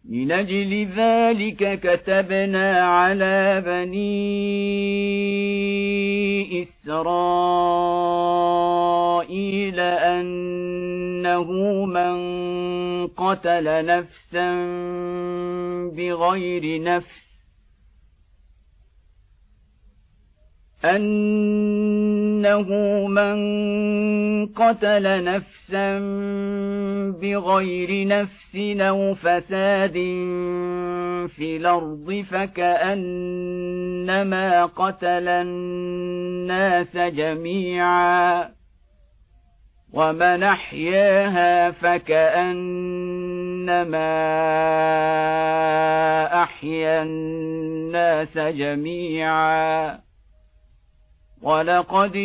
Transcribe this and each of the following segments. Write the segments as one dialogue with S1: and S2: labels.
S1: لنجل ذلك كتبنا على بني إسرائيل أنه من قتل نفسا بغير نفس أو فساد في الأرض فكأنما قتل الناس جميعا ومن أحياها فكأنما أحيا الناس جميعا ولقد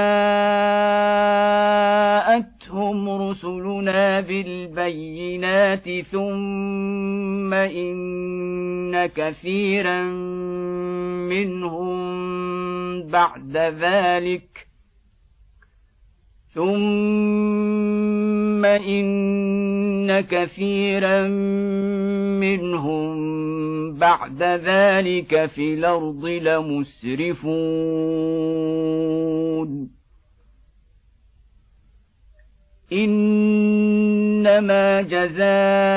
S1: جاءتهم رسلنا بالبينات ثم إن كثيرا منهم بعد ذلك في الأرض لمسرفون إنما جزاء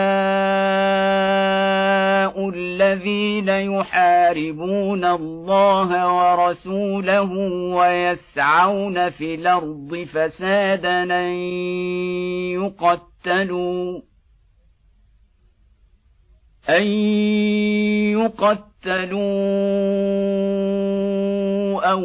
S1: الذين يحاربون الله ورسوله ويسعون في الأرض فسادا أن يقتلوا أو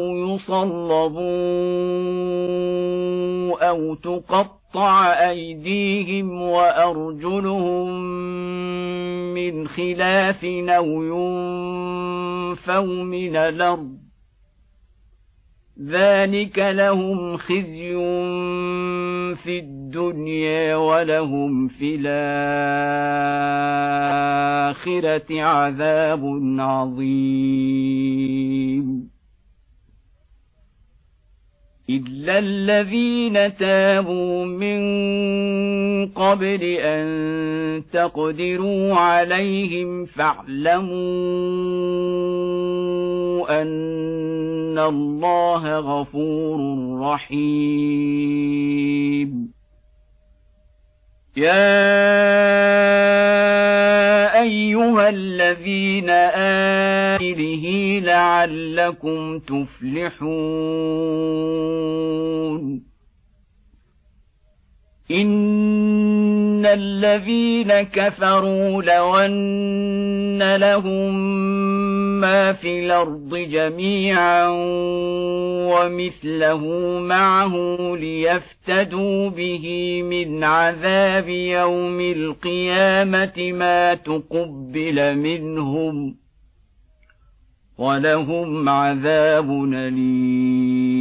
S1: يصلبوا أو تقطع أيديهم وأرجلهم من خلاف أو ينفوا من الأرض ذلك لهم خزي في الدنيا ولهم في الآخرة عذاب عظيم إلا الذين تابوا من قبل أن تقدروا عليهم فاعلموا أن الله غفور رحيم يا أيها الذين آمنوا لعلكم تفلحون إن الذين كفروا لو أن لهم ما في الأرض جميعا ومثله معه ليفتدوا به من عذاب يوم القيامة ما تقبل منهم ولهم عذاب أليم